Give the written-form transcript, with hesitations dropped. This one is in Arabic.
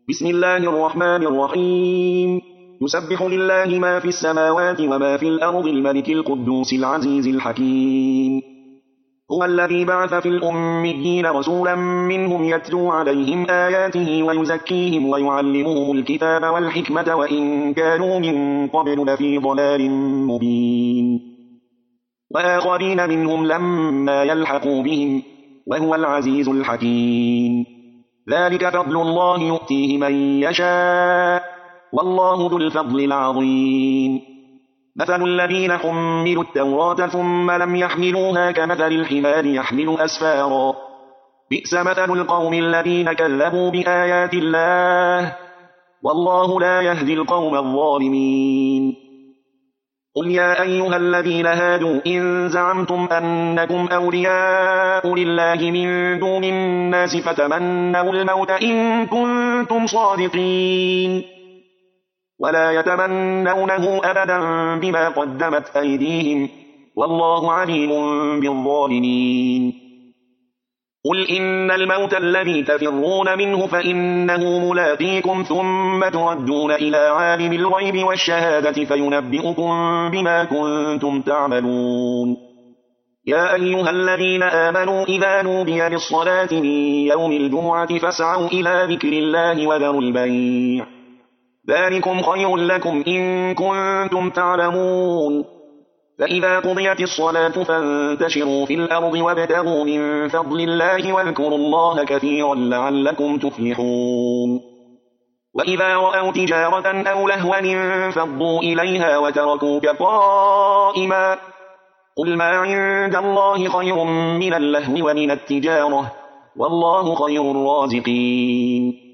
بسم الله الرحمن الرحيم. يسبح لله ما في السماوات وما في الأرض الملك القدوس العزيز الحكيم. هو الذي بعث في الأميين رسولا منهم يتلو عليهم آياته ويزكيهم ويعلمهم الكتاب والحكمة وإن كانوا من قبل لفي ضلال مبين. وآخرين منهم لما يلحقوا بهم وهو العزيز الحكيم. ذلك فضل الله يؤتيه من يشاء والله ذو الفضل العظيم. مثل الذين حملوا التوراة ثم لم يحملوها كمثل الحمار يحمل أسفارا بئس مثل القوم الذين كذبوا بآيات الله والله لا يهدي القوم الظالمين. قل يا أيها الذين هادوا إن زعمتم أنكم أولياء لله من دون الناس فتمنوا الموت إن كنتم صادقين ولا يتمنونه أبدا بما قدمت أيديهم والله عليم بالظالمين. قل إن الموت الذي تفرون منه فإنه ملاقيكم ثم تردون إلى عالم الغيب والشهادة فينبئكم بما كنتم تعملون. يا أيها الذين آمنوا إذا نودي للصلاة من يوم الجمعة فاسعوا إلى ذكر الله وذروا البيع ذلكم خير لكم إن كنتم تعلمون. فإذا قضيت الصلاة فانتشروا في الأرض وابتغوا من فضل الله واذكروا الله كثيرا لعلكم تفلحون. وإذا رأوا تجارة أو لهوا انفضوا إليها وتركوك قائما قل ما عند الله خير من اللهو ومن التجارة والله خير الرازقين.